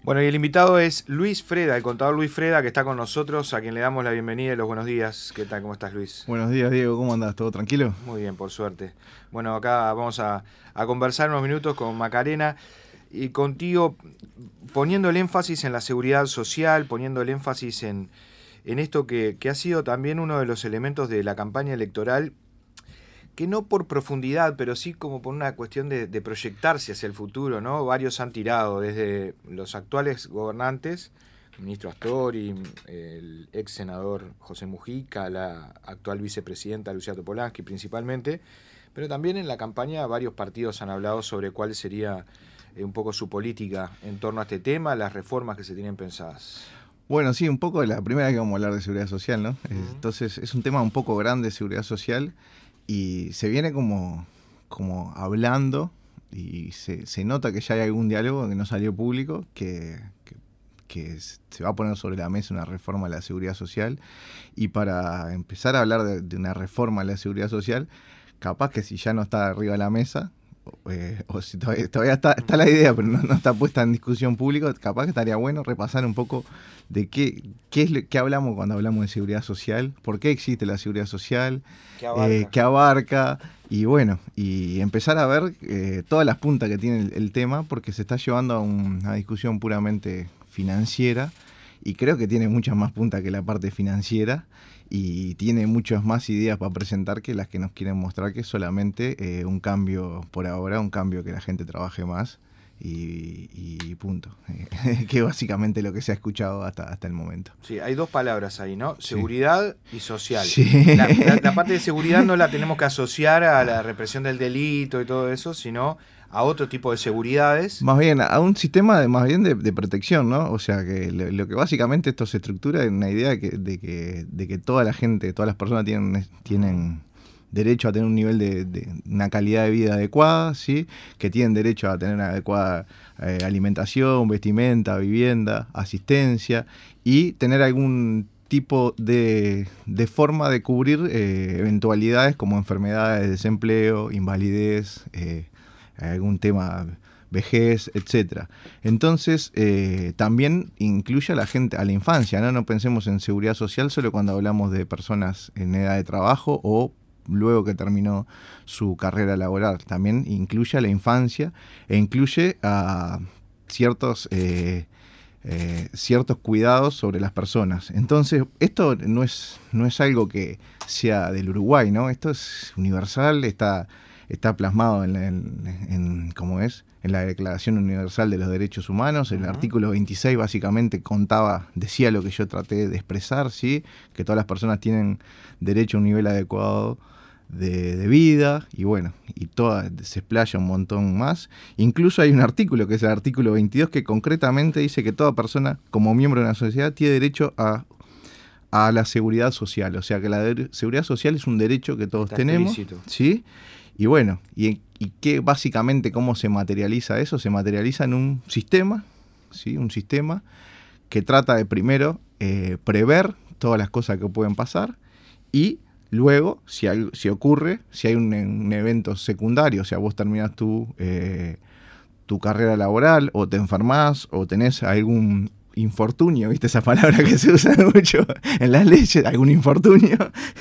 Bueno, y el invitado es Luis Freda, el contador Luis Freda, que está con nosotros, a quien le damos la bienvenida y los buenos días. ¿Qué tal? ¿Cómo estás, Luis? Buenos días, Diego. ¿Cómo andás? ¿Todo tranquilo? Muy bien, por suerte. Bueno, acá vamos a conversar unos minutos con Macarena y contigo, poniendo el énfasis en la seguridad social, poniendo el énfasis en esto que ha sido también uno de los elementos de la campaña electoral, que no por profundidad, pero sí como por una cuestión de proyectarse hacia el futuro, ¿no? Varios han tirado, desde los actuales gobernantes, el ministro Astori, el ex senador José Mujica, la actual vicepresidenta Lucía Topolansky principalmente, pero también en la campaña varios partidos han hablado sobre cuál sería un poco su política en torno a este tema, las reformas que se tienen pensadas. Bueno, sí, un poco la primera vez que vamos a hablar de seguridad social, ¿no? Entonces es un tema un poco grande, seguridad social, y se viene como hablando, y se nota que ya hay algún diálogo que no salió público, que se va a poner sobre la mesa una reforma a la seguridad social. Y para empezar a hablar de una reforma a la seguridad social, capaz que si ya no está arriba de la mesa, o si todavía está la idea, pero no está puesta en discusión pública, capaz que estaría bueno repasar un poco de qué hablamos cuando hablamos de seguridad social, por qué existe la seguridad social, qué abarca, y bueno, y empezar a ver todas las puntas que tiene el tema, porque se está llevando a una discusión puramente financiera, y creo que tiene muchas más puntas que la parte financiera, y tiene muchas más ideas para presentar que las que nos quieren mostrar, que es solamente un cambio por ahora, un cambio que la gente trabaje más y punto. Que básicamente lo que se ha escuchado hasta el momento. Sí, hay dos palabras ahí, ¿no? Seguridad y social. Sí. La parte de seguridad no la tenemos que asociar a la represión del delito y todo eso, sino a otro tipo de seguridades. Más bien, a un sistema de protección, ¿no? O sea, que lo que básicamente esto se estructura en una idea de que toda la gente, todas las personas tienen derecho a tener un nivel de una calidad de vida adecuada, ¿sí? Que tienen derecho a tener una adecuada alimentación, vestimenta, vivienda, asistencia, y tener algún tipo de forma de cubrir eventualidades como enfermedades, desempleo, invalidez, algún tema, vejez, etcétera. Entonces, también incluye a la gente, a la infancia, ¿no? No pensemos en seguridad social solo cuando hablamos de personas en edad de trabajo o luego que terminó su carrera laboral. También incluye a la infancia e incluye a ciertos cuidados sobre las personas. Entonces, esto no es algo que sea del Uruguay, ¿no? Esto es universal, está plasmado en ¿cómo es? En la Declaración Universal de los Derechos Humanos. El artículo 26 básicamente decía lo que yo traté de expresar, ¿sí? Que todas las personas tienen derecho a un nivel adecuado de vida, y bueno, y se explaya un montón más. Incluso hay un artículo, que es el artículo 22, que concretamente dice que toda persona, como miembro de una sociedad, tiene derecho a la seguridad social. O sea, que la seguridad social es un derecho que todos tenemos, ¿sí? Y bueno, y que básicamente cómo se materializa eso, se materializa en un sistema, ¿sí? Un sistema que trata de primero prever todas las cosas que pueden pasar, y luego, si ocurre, si hay un evento secundario, o sea, vos terminás tu carrera laboral, o te enfermás, o tenés algún infortunio, ¿viste esa palabra que se usa mucho en las leyes? Algún infortunio,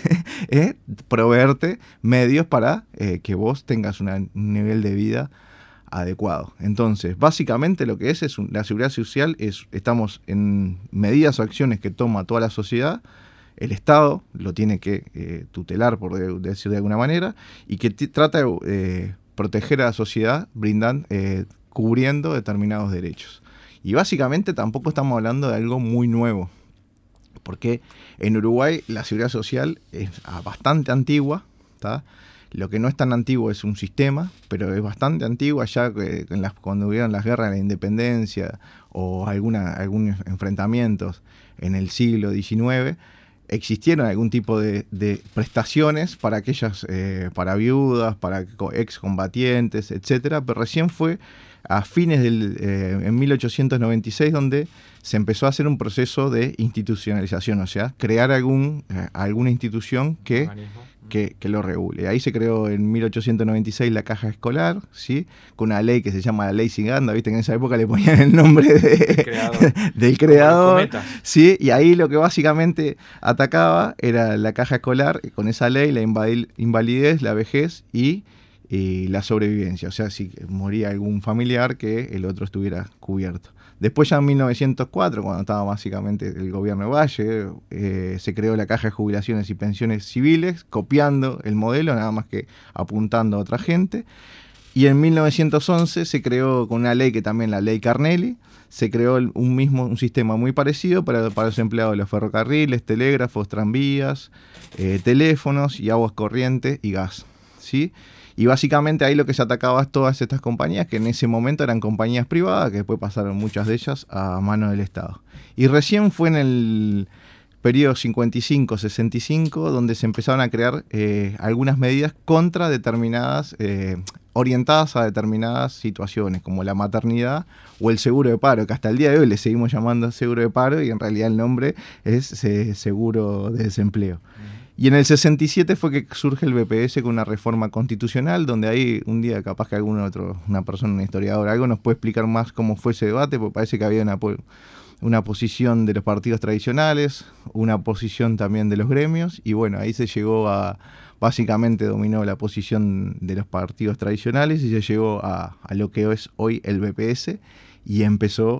proveerte medios para que vos tengas un nivel de vida adecuado. Entonces, básicamente lo que es la seguridad social, estamos en medidas o acciones que toma toda la sociedad. El Estado lo tiene que tutelar, por decir de alguna manera, y que trata de proteger a la sociedad, cubriendo determinados derechos. Y básicamente tampoco estamos hablando de algo muy nuevo, porque en Uruguay la seguridad social es bastante antigua, ¿tá? Lo que no es tan antiguo es un sistema, pero es bastante antiguo. Allá cuando hubieron las guerras de la independencia o algunos enfrentamientos en el siglo XIX, existieron algún tipo de prestaciones para para viudas, para excombatientes, etcétera, pero recién fue a fines en 1896 donde se empezó a hacer un proceso de institucionalización, o sea, crear alguna institución que que lo regule. Ahí se creó en 1896 la caja escolar, ¿sí? Con una ley que se llama la ley Ziganda, viste que en esa época le ponían el nombre del creador, ¿sí? Y ahí lo que básicamente atacaba era la caja escolar, con esa ley, la invalidez, la vejez y la sobrevivencia, o sea, si moría algún familiar, que el otro estuviera cubierto. Después ya en 1904, cuando estaba básicamente el gobierno de Valle, se creó la Caja de Jubilaciones y Pensiones Civiles, copiando el modelo, nada más que apuntando a otra gente. Y en 1911 se creó con una ley, que también la ley Carnelli, se creó un sistema muy parecido para los empleados de los ferrocarriles, telégrafos, tranvías, teléfonos y aguas corrientes y gas, ¿sí? Y básicamente ahí lo que se atacaba es todas estas compañías, que en ese momento eran compañías privadas, que después pasaron muchas de ellas a manos del Estado. Y recién fue en el periodo 55-65 donde se empezaron a crear algunas medidas contra determinadas, orientadas a determinadas situaciones, como la maternidad o el seguro de paro, que hasta el día de hoy le seguimos llamando seguro de paro y en realidad el nombre es seguro de desempleo. Y en el 67 fue que surge el BPS con una reforma constitucional, donde ahí un día capaz que una persona, un historiador, algo nos puede explicar más cómo fue ese debate, porque parece que había una posición de los partidos tradicionales, una posición también de los gremios, y bueno, ahí se llegó básicamente dominó la posición de los partidos tradicionales y se llegó a lo que es hoy el BPS, y empezó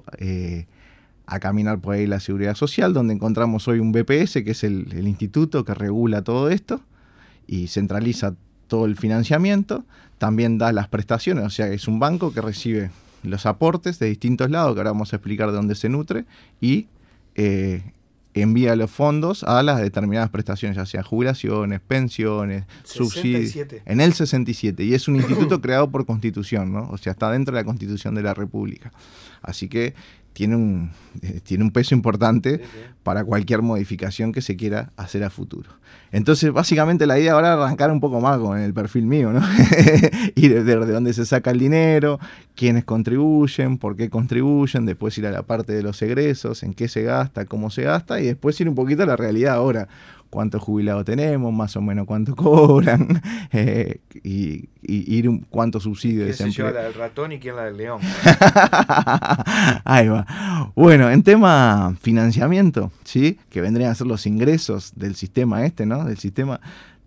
a caminar por ahí la seguridad social, donde encontramos hoy un BPS, que es el instituto que regula todo esto y centraliza todo el financiamiento, también da las prestaciones, o sea, es un banco que recibe los aportes de distintos lados, que ahora vamos a explicar de dónde se nutre, y envía los fondos a las determinadas prestaciones, ya sea jubilaciones, pensiones, 67. Subsidios. En el 67, y es un instituto creado por Constitución, ¿no? O sea, está dentro de la Constitución de la República. Así que tiene un peso importante para cualquier modificación que se quiera hacer a futuro. Entonces, básicamente la idea ahora es arrancar un poco más con el perfil mío, ¿no? Ir de dónde se saca el dinero, quiénes contribuyen, por qué contribuyen, después ir a la parte de los egresos, en qué se gasta, cómo se gasta, y después ir un poquito a la realidad ahora. Cuántos jubilados tenemos, más o menos cuánto cobran, y ir cuánto subsidio de desempleo. ¿Quién se lleva la del ratón y quién la del león? Ahí va. Bueno, en tema financiamiento, ¿sí? Que vendrían a ser los ingresos del sistema ¿no? Del sistema.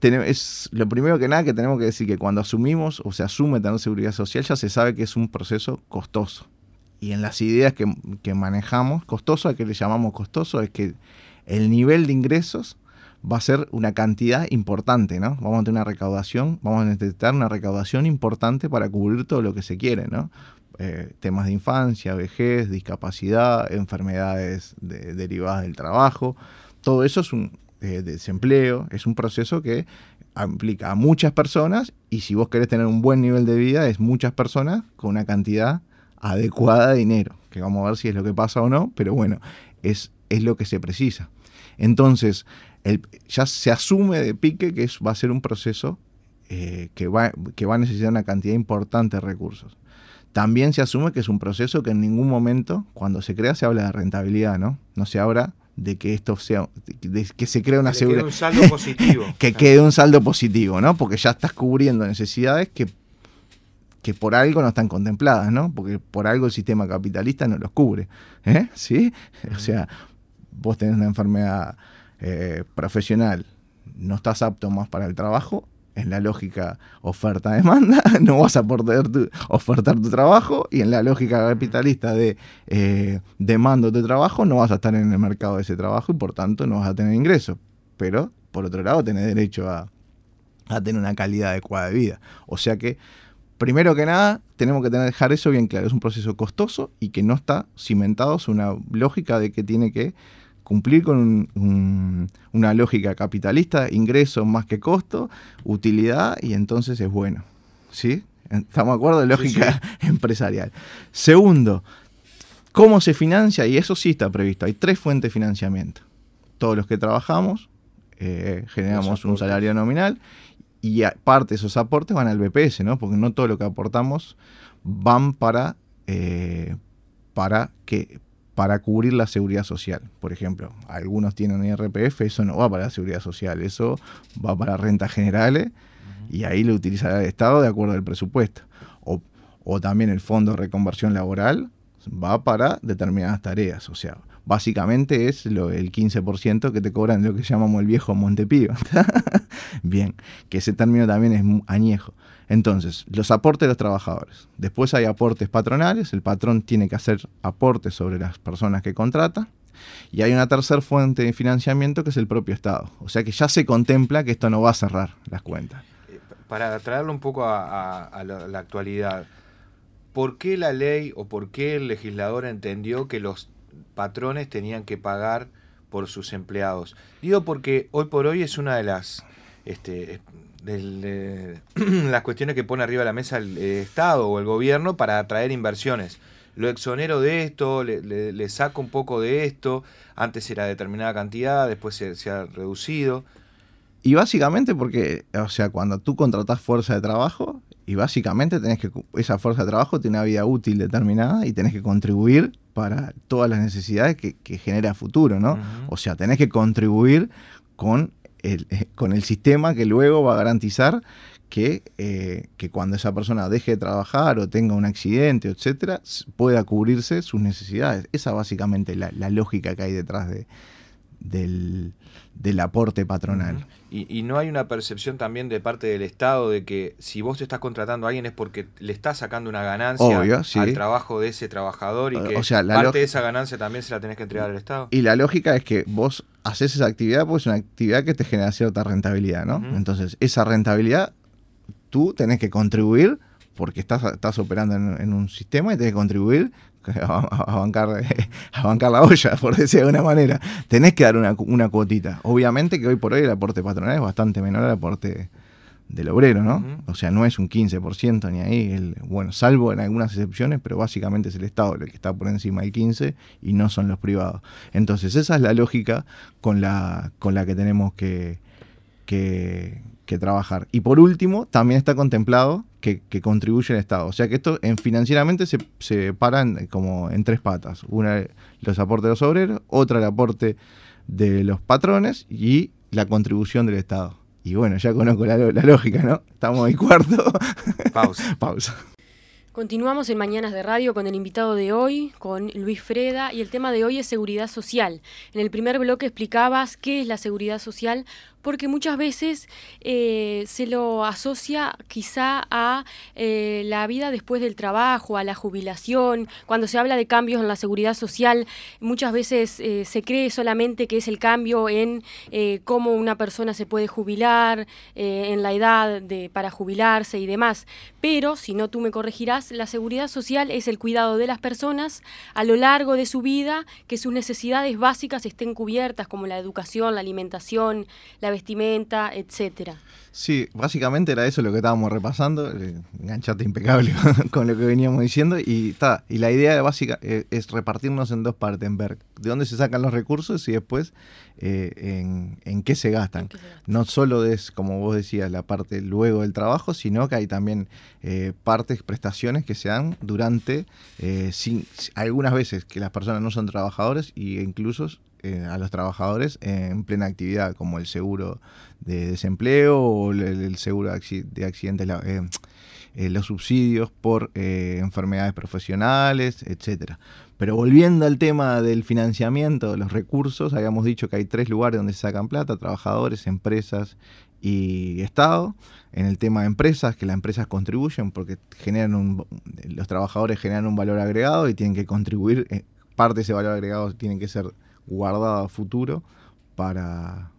Es lo primero que nada que tenemos que decir, que cuando asumimos o se asume tener seguridad social, ya se sabe que es un proceso costoso. Y en las ideas que manejamos, costoso, a que le llamamos costoso, es que el nivel de ingresos va a ser una cantidad importante, ¿no? Vamos a tener una recaudación, vamos a necesitar una recaudación importante para cubrir todo lo que se quiere, ¿no? Temas de infancia, vejez, discapacidad, enfermedades derivadas del trabajo, todo eso es desempleo, es un proceso que implica a muchas personas, y si vos querés tener un buen nivel de vida, es muchas personas con una cantidad adecuada de dinero, que vamos a ver si es lo que pasa o no, pero bueno, es lo que se precisa. Entonces, ya se asume de pique que va a ser un proceso que va a necesitar una cantidad importante de recursos. También se asume que es un proceso que en ningún momento, cuando se crea, se habla de rentabilidad, ¿no? No se habla de que esto sea, de que se crea una seguridad. Que quede un saldo positivo. Que quede un saldo positivo, ¿no? Porque ya estás cubriendo necesidades que por algo no están contempladas, ¿no? Porque por algo el sistema capitalista no los cubre, ¿sí? O sea, vos tenés una enfermedad profesional, no estás apto más para el trabajo, en la lógica oferta-demanda, no vas a poder ofertar tu trabajo, y en la lógica capitalista de demanda de trabajo, no vas a estar en el mercado de ese trabajo y por tanto no vas a tener ingresos. Pero, por otro lado, tenés derecho a tener una calidad adecuada de vida. O sea que, primero que nada, tenemos que dejar eso bien claro. Es un proceso costoso y que no está cimentado sobre una lógica de que tiene que cumplir con una lógica capitalista, ingreso más que costo, utilidad, y entonces es bueno, ¿sí? ¿Estamos de acuerdo? Lógica empresarial. Segundo, ¿cómo se financia? Y eso sí está previsto. Hay 3 fuentes de financiamiento. Todos los que trabajamos generamos un salario nominal, y parte de esos aportes van al BPS, ¿no? Porque no todo lo que aportamos van para para cubrir la seguridad social. Por ejemplo, algunos tienen IRPF, eso no va para la seguridad social, eso va para rentas generales y ahí lo utilizará el Estado de acuerdo al presupuesto. O también el Fondo de Reconversión Laboral va para determinadas tareas, o sea, básicamente es el 15% que te cobran lo que llamamos el viejo Montepío. Bien, que ese término también es añejo. Entonces, los aportes de los trabajadores. Después hay aportes patronales, el patrón tiene que hacer aportes sobre las personas que contrata. Y hay una tercera fuente de financiamiento que es el propio Estado. O sea que ya se contempla que esto no va a cerrar las cuentas. Para traerlo un poco a la actualidad, ¿por qué la ley o por qué el legislador entendió que los patrones tenían que pagar por sus empleados? Digo porque hoy por hoy es una de las las cuestiones que pone arriba de la mesa el Estado o el gobierno para atraer inversiones. Lo exonero de esto, le saco un poco de esto, antes era determinada cantidad, después se ha reducido. Y básicamente porque, o sea, cuando tú contratás fuerza de trabajo, y básicamente esa fuerza de trabajo tiene una vida útil determinada y tenés que contribuir para todas las necesidades que genera futuro, ¿no? Uh-huh. O sea, tenés que contribuir con el sistema que luego va a garantizar que cuando esa persona deje de trabajar o tenga un accidente, etcétera, pueda cubrirse sus necesidades. Esa básicamente la lógica que hay detrás del aporte patronal. Uh-huh. Y no hay una percepción también de parte del Estado de que si vos te estás contratando a alguien es porque le estás sacando una ganancia. Obvio, sí, al trabajo de ese trabajador y que parte de esa ganancia también se la tenés que entregar al Estado. Y la lógica es que vos haces esa actividad porque es una actividad que te genera cierta rentabilidad, ¿no? Uh-huh. Entonces, esa rentabilidad tú tenés que contribuir porque estás operando en un sistema y tenés que contribuir a bancar la olla, por decirlo de alguna manera. Tenés que dar una cuotita. Obviamente que hoy por hoy el aporte patronal es bastante menor al aporte del obrero, ¿no? Uh-huh. O sea, no es un 15% ni ahí. Bueno, salvo en algunas excepciones, pero básicamente es el Estado el que está por encima del 15% y no son los privados. Entonces, esa es la lógica con la que tenemos que trabajar. Y por último, también está contemplado que contribuye el Estado. O sea que esto financieramente se paran como en tres patas. Una, los aportes de los obreros, otra, el aporte de los patrones y la contribución del Estado. Y bueno, ya conozco la lógica, ¿no? Estamos en cuarto. Pausa. Continuamos en Mañanas de Radio con el invitado de hoy, con Luis Freda, y el tema de hoy es seguridad social. En el primer bloque explicabas qué es la seguridad social, porque muchas veces se lo asocia quizá a la vida después del trabajo, a la jubilación. Cuando se habla de cambios en la seguridad social, muchas veces se cree solamente que es el cambio en cómo una persona se puede jubilar, en la edad para jubilarse y demás. Pero, si no tú me corregirás, la seguridad social es el cuidado de las personas a lo largo de su vida, que sus necesidades básicas estén cubiertas, como la educación, la alimentación, la vestimenta, etcétera. Sí, básicamente era eso lo que estábamos repasando, enganchate impecable con lo que veníamos diciendo, y la idea básica es repartirnos en dos partes, en ver de dónde se sacan los recursos y después en qué se gastan. No solo es, como vos decías, la parte luego del trabajo, sino que hay también prestaciones que se dan durante, algunas veces que las personas no son trabajadores e incluso a los trabajadores en plena actividad, como el seguro de desempleo o el seguro de accidentes, los subsidios por enfermedades profesionales, etcétera. Pero volviendo al tema del financiamiento de los recursos, habíamos dicho que hay tres lugares donde se sacan plata: trabajadores, empresas y Estado. En el tema de empresas, que las empresas contribuyen porque los trabajadores generan un valor agregado y tienen que contribuir, parte de ese valor agregado tiene que ser guardado a futuro para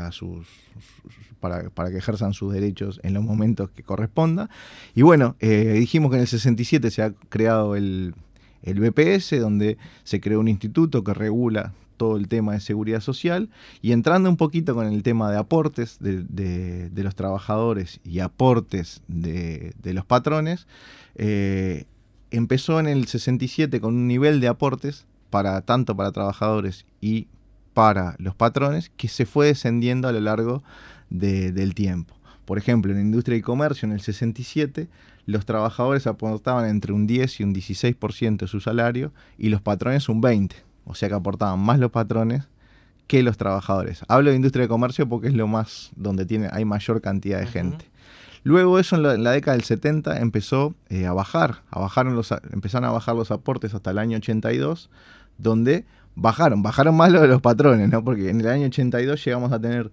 que ejerzan sus derechos en los momentos que corresponda. Y bueno, dijimos que en el 67 se ha creado el BPS, donde se creó un instituto que regula todo el tema de seguridad social, y entrando un poquito con el tema de aportes de los trabajadores y aportes de los patrones, empezó en el 67 con un nivel de aportes tanto para trabajadores y para los patrones, que se fue descendiendo a lo largo del tiempo. Por ejemplo, en industria y comercio, en el 67, los trabajadores aportaban entre un 10 y un 16% de su salario y los patrones un 20%. o sea que aportaban más los patrones que los trabajadores. Hablo de industria de comercio porque es lo más donde hay mayor cantidad de gente. Luego eso en la década del 70 empezó a bajar, empezaron a bajar los aportes hasta el año 82, donde bajaron más lo de los patrones, ¿no? Porque en el año 82 llegamos a tener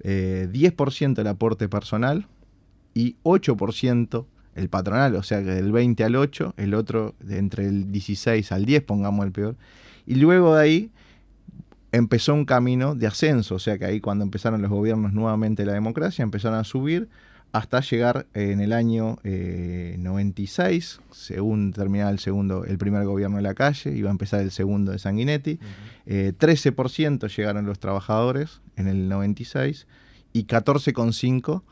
10% el aporte personal y 8% el patronal, o sea que del 20 al 8, el otro entre el 16 al 10, pongamos el peor. Y luego de ahí empezó un camino de ascenso, o sea que ahí cuando empezaron los gobiernos nuevamente de la democracia, empezaron a subir hasta llegar en el año 96, según terminaba el primer gobierno de Lacalle, iba a empezar el segundo de Sanguinetti, 13% llegaron los trabajadores en el 96 y 14,5%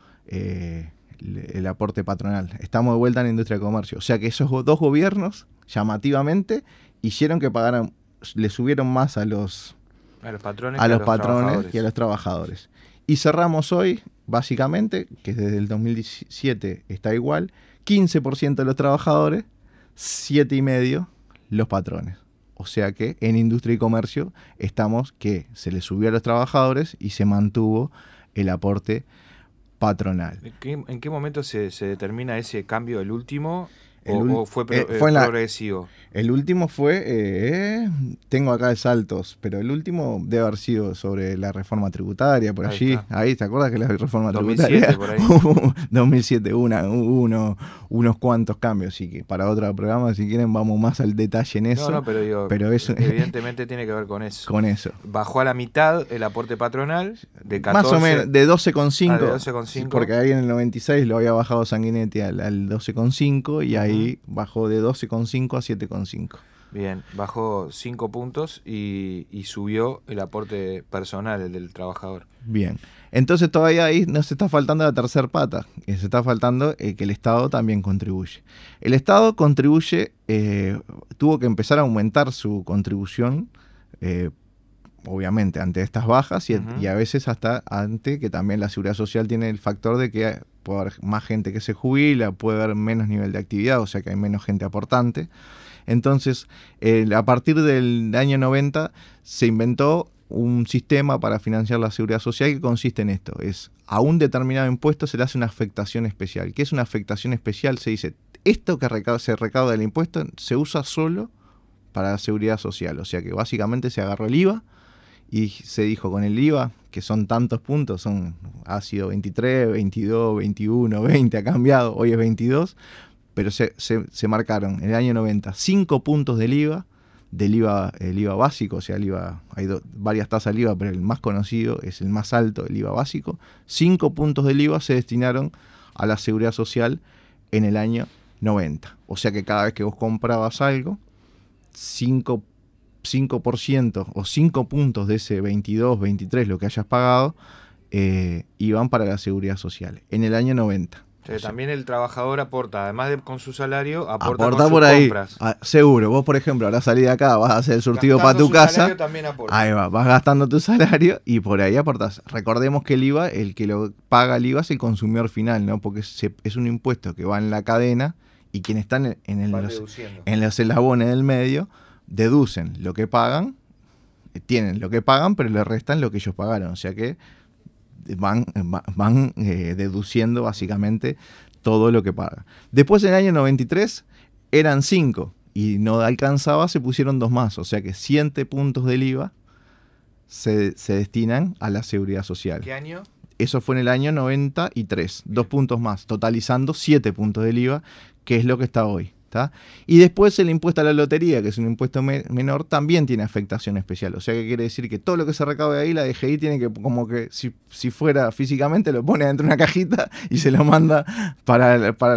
el aporte patronal. Estamos de vuelta en la industria de comercio, o sea que esos dos gobiernos llamativamente hicieron que pagaran, le subieron más a los patrones y a los trabajadores. Y cerramos hoy, básicamente, que desde el 2017 está igual, 15% de los trabajadores, 7,5% los patrones. O sea que en industria y comercio estamos que se le subió a los trabajadores y se mantuvo el aporte patronal. ¿En qué momento se determina ese cambio, el último? ¿O fue progresivo? El último fue, tengo acá de saltos, pero el último debe haber sido sobre la reforma tributaria, por allí. Ahí, ¿te acuerdas que la reforma 2007, tributaria? Por ahí. 2007, unos cuantos cambios, así que para otro programa, si quieren, vamos más al detalle en eso. No, pero eso, evidentemente tiene que ver con eso. Con eso. Bajó a la mitad el aporte patronal, de 14. Más o menos, de 12,5. De 12,5. Porque ahí en el 96 lo había bajado Sanguinetti al 12,5 y ahí bajó de 12,5 a 7,5. Bien, bajó 5 puntos y subió el aporte personal, el del trabajador. Bien, entonces todavía ahí nos está faltando la tercera pata, se está faltando que el Estado también contribuye. El Estado contribuye, tuvo que empezar a aumentar su contribución, obviamente ante estas bajas y a veces hasta ante que también la Seguridad Social tiene el factor de que puede haber más gente que se jubila, puede haber menos nivel de actividad, o sea que hay menos gente aportante. Entonces, a partir del año 90 se inventó un sistema para financiar la Seguridad Social que consiste en esto, es a un determinado impuesto se le hace una afectación especial. ¿Qué es una afectación especial? Se dice, esto que se recauda del impuesto se usa solo para la Seguridad Social, o sea que básicamente se agarró el IVA y se dijo con el IVA, que son tantos puntos, ha sido 23, 22, 21, 20, ha cambiado, hoy es 22, pero se marcaron en el año 90 5 puntos del IVA básico, o sea, el IVA, hay varias tasas del IVA, pero el más conocido es el más alto, el IVA básico. 5 puntos del IVA se destinaron a la Seguridad Social en el año 90. O sea que cada vez que vos comprabas algo, 5% o 5 puntos de ese 22, 23, lo que hayas pagado, iban para la Seguridad Social en el año 90. O sea, también el trabajador aporta, además de con su salario, aporta con sus por ahí. compras. Seguro, vos por ejemplo, ahora salís de acá, vas a hacer el surtido para tu casa, ahí vas gastando tu salario y por ahí aportás. Recordemos que el IVA, el que lo paga el IVA es el consumidor final, ¿no? Porque es un impuesto que va en la cadena y quienes están en los eslabones del medio deducen lo que pagan, tienen lo que pagan, pero le restan lo que ellos pagaron, o sea que van deduciendo básicamente todo lo que paga. Después en el año 93 eran 5 y no alcanzaba, se pusieron 2 más, o sea que 7 puntos del IVA se destinan a la Seguridad Social. ¿Qué año? Eso fue en el año 93, 2 puntos más, totalizando 7 puntos del IVA, que es lo que está hoy. ¿Tá? Y después el impuesto a la lotería, que es un impuesto menor, también tiene afectación especial. O sea que quiere decir que todo lo que se recaude ahí, la DGI tiene que, como que si fuera físicamente, lo pone dentro de una cajita y se lo manda para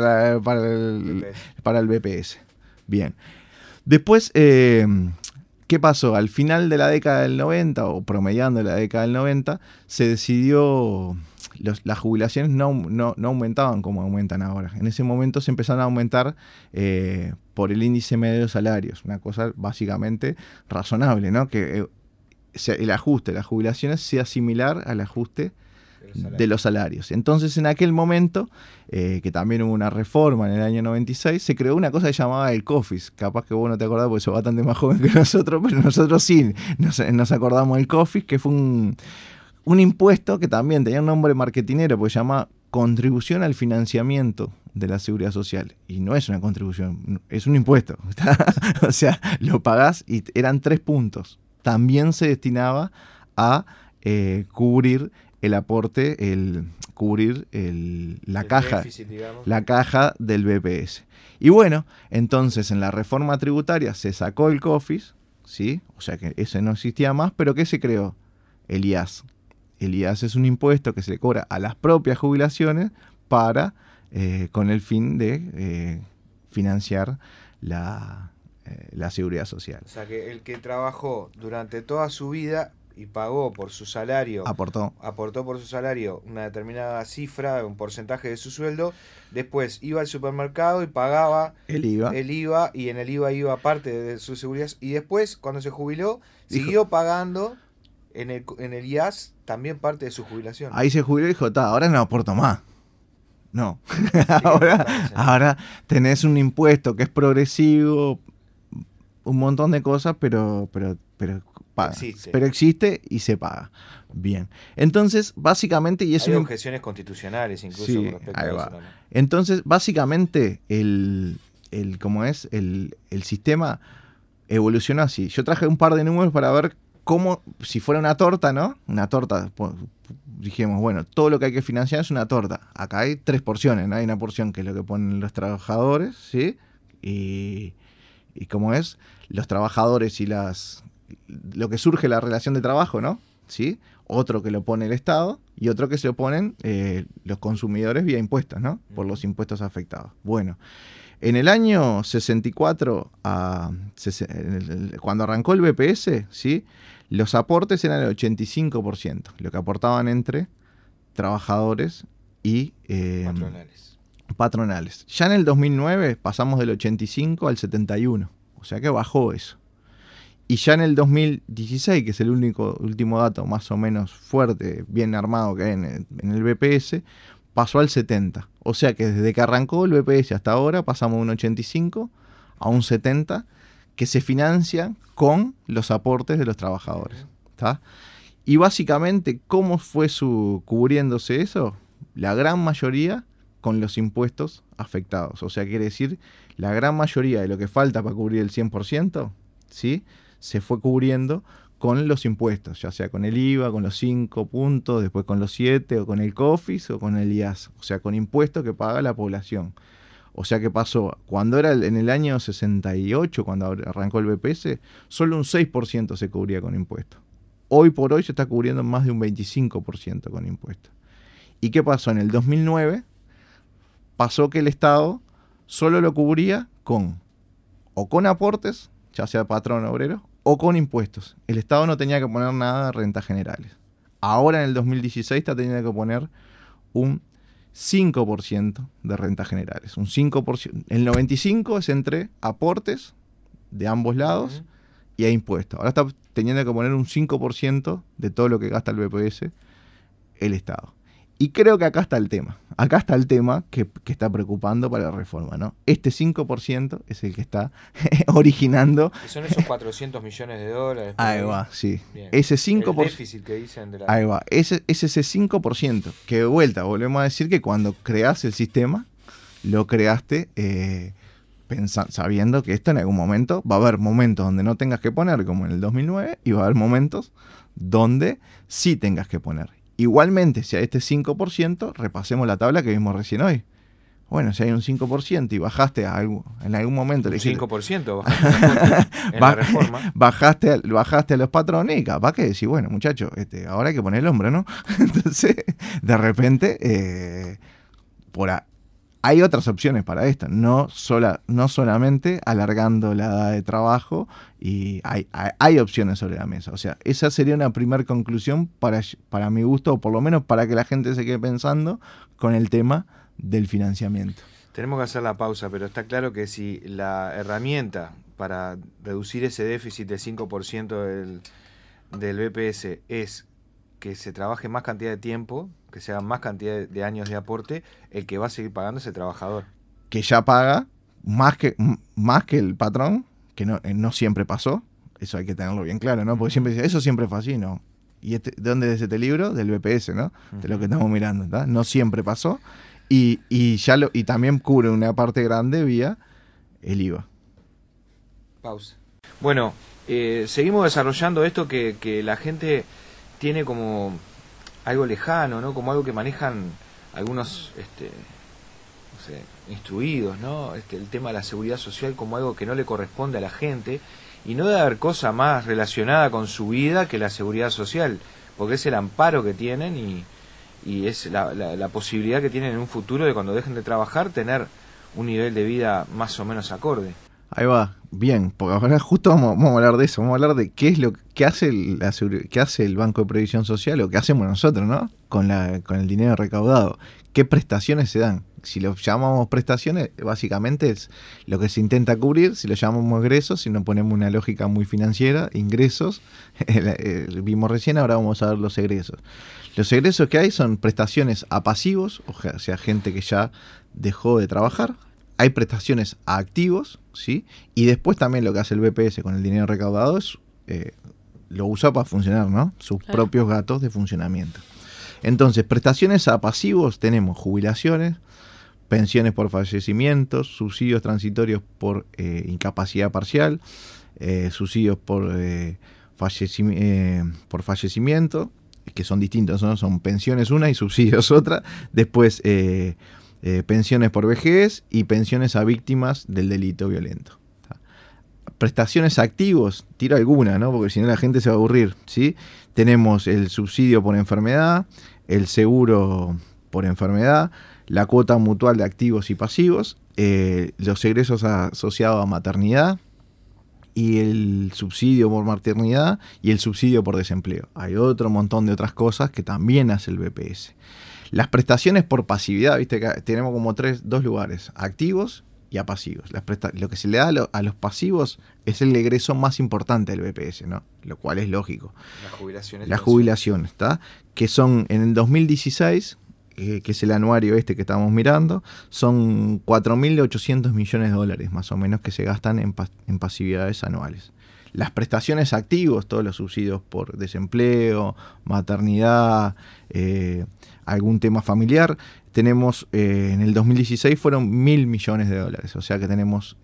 el BPS. Bien. Después, ¿qué pasó? Al final de la década del 90, o promediando la década del 90, se decidió... las jubilaciones no aumentaban como aumentan ahora. En ese momento se empezaron a aumentar por el índice medio de salarios, una cosa básicamente razonable, ¿no? Que el ajuste de las jubilaciones sea similar al ajuste de los salarios. Entonces, en aquel momento, que también hubo una reforma en el año 96, se creó una cosa que llamaba el COFIS. Capaz que vos no te acordás porque sos bastante más joven que nosotros, pero nosotros sí nos acordamos del COFIS, que fue un impuesto que también tenía un nombre marketinero, porque se llama Contribución al Financiamiento de la Seguridad Social. Y no es una contribución, es un impuesto. O sea, lo pagás y eran 3 puntos. También se destinaba a cubrir el aporte, la caja, déficit, la caja del BPS. Y bueno, entonces en la reforma tributaria se sacó el COFIS, ¿sí? O sea que ese no existía más, pero ¿qué se creó? El IAS. El IAS es un impuesto que se le cobra a las propias jubilaciones con el fin de financiar la seguridad social. O sea que el que trabajó durante toda su vida y pagó por su salario, aportó por su salario una determinada cifra, un porcentaje de su sueldo, después iba al supermercado y pagaba el IVA, y en el IVA iba parte de su seguridad, y después cuando se jubiló siguió pagando en el IAS también parte de su jubilación. Ahí se jubiló y dijo, ahora no aporto más. No, ahora tenés un impuesto que es progresivo, un montón de cosas, pero existe y se paga. Bien. Entonces, básicamente... Hay objeciones constitucionales incluso con respecto a eso también. Entonces, básicamente, el sistema evolucionó así. Yo traje un par de números para ver cómo, si fuera una torta, ¿no? Una torta, dijimos, bueno, todo lo que hay que financiar es una torta. Acá hay 3 porciones, ¿no? Hay una porción que es lo que ponen los trabajadores, ¿sí? Y como es, los trabajadores y lo que surge la relación de trabajo, ¿no? ¿Sí? Otro que lo pone el Estado y otro que se lo ponen los consumidores vía impuestos, ¿no? Por los impuestos afectados. Bueno, en el año 64, cuando arrancó el BPS, ¿sí? Los aportes eran el 85%, lo que aportaban entre trabajadores y patronales. Ya en el 2009 pasamos del 85 al 71, o sea que bajó eso. Y ya en el 2016, que es el último dato más o menos fuerte, bien armado que hay en el BPS, pasó al 70. O sea que desde que arrancó el BPS hasta ahora pasamos de un 85 a un 70 que se financia con los aportes de los trabajadores. ¿Tá? Y básicamente, ¿cómo fue cubriéndose eso? La gran mayoría con los impuestos afectados. O sea, quiere decir, la gran mayoría de lo que falta para cubrir el 100%, ¿sí? Se fue cubriendo con los impuestos, ya sea con el IVA, con los 5 puntos, después con los 7, o con el COFIS, o con el IAS. O sea, con impuestos que paga la población. O sea que pasó, cuando era en el año 68, cuando arrancó el BPS, solo un 6% se cubría con impuestos. Hoy por hoy se está cubriendo más de un 25% con impuestos. ¿Y qué pasó? En el 2009 pasó que el Estado solo lo cubría con aportes, ya sea patrón o obrero, o con impuestos. El Estado no tenía que poner nada de rentas generales. Ahora en el 2016 está teniendo que poner un 5% de rentas generales. Un 5%. El 95% es entre aportes de ambos lados y a impuestos. Ahora está teniendo que poner un 5% de todo lo que gasta el BPS el Estado. Y creo que acá está el tema. Acá está el tema que está preocupando para la reforma, ¿no? Este 5% es el que está originando... Son esos 400 millones de dólares. Ahí va, sí. Bien. Ese 5%... El déficit que dicen de la... Ahí va. Es ese 5%. Que de vuelta, volvemos a decir que cuando creas el sistema, lo creaste sabiendo que esto en algún momento... Va a haber momentos donde no tengas que poner, como en el 2009, y va a haber momentos donde sí tengas que poner. Igualmente, si a este 5%, repasemos la tabla que vimos recién hoy. Bueno, si hay un 5% y bajaste en algún momento... Un 5% bajaste en la reforma. Bajaste a los patrones y capaz que decís, bueno, muchachos, ahora hay que poner el hombro, ¿no? Entonces, de repente, hay otras opciones para esto. No solamente alargando la edad de trabajo, y hay opciones sobre la mesa. O sea, esa sería una primera conclusión para mi gusto, o por lo menos para que la gente se quede pensando con el tema del financiamiento. Tenemos que hacer la pausa, pero está claro que si la herramienta para reducir ese déficit del 5% del BPS es que se trabaje más cantidad de tiempo, que se hagan más cantidad de años de aporte, el que va a seguir pagando es el trabajador. Que ya paga más que el patrón, que no siempre pasó. Eso hay que tenerlo bien claro, ¿no? Porque siempre dice, eso siempre fue así, ¿no? ¿Y ¿de dónde es este libro? Del BPS, ¿no? De lo que estamos mirando, ¿tá? No siempre pasó. Y también cubre una parte grande vía el IVA. Pausa. Bueno, seguimos desarrollando esto que la gente tiene como algo lejano, ¿no? Como algo que manejan algunos no sé, instruidos, ¿no? El tema de la seguridad social como algo que no le corresponde a la gente, y no debe haber cosa más relacionada con su vida que la seguridad social, porque es el amparo que tienen y es la posibilidad que tienen en un futuro de, cuando dejen de trabajar, tener un nivel de vida más o menos acorde. Ahí va, bien, porque ahora justo vamos a hablar de eso, vamos a hablar de qué es lo que hace qué hace el Banco de Previsión Social, o qué hacemos nosotros, ¿no? Con el dinero recaudado. ¿Qué prestaciones se dan? Si lo llamamos prestaciones, básicamente es lo que se intenta cubrir. Si lo llamamos egresos, si no ponemos una lógica muy financiera, ingresos, vimos recién, ahora vamos a ver los egresos. Los egresos que hay son prestaciones a pasivos, o sea, gente que ya dejó de trabajar. Hay prestaciones a activos, ¿sí? Y después también lo que hace el BPS con el dinero recaudado es lo usa para funcionar, ¿no? Sus propios gastos de funcionamiento. Entonces, prestaciones a pasivos tenemos jubilaciones, pensiones por fallecimientos, subsidios transitorios por incapacidad parcial, subsidios por fallecimiento, que son distintos, ¿no? Son pensiones una y subsidios otra. Después pensiones por vejez y pensiones a víctimas del delito violento. Prestaciones a activos, tiro alguna, ¿no? Porque si no la gente se va a aburrir, ¿sí? Tenemos el subsidio por enfermedad, el seguro por enfermedad, la cuota mutual de activos y pasivos, los egresos asociados a maternidad y el subsidio por maternidad y el subsidio por desempleo. Hay otro montón de otras cosas que también hace el BPS. Las prestaciones por pasividad, viste que tenemos como dos lugares, activos y a pasivos. Lo que se le da a los pasivos es el egreso más importante del BPS, ¿no? Lo cual es lógico. Las jubilaciones, ¿está? Que son en el 2016, que es el anuario que estamos mirando, son 4.800 millones de dólares más o menos que se gastan en pasividades anuales. Las prestaciones a activos, todos los subsidios por desempleo, maternidad, algún tema familiar, tenemos en el 2016 fueron 1.000 millones de dólares, o sea que tenemos,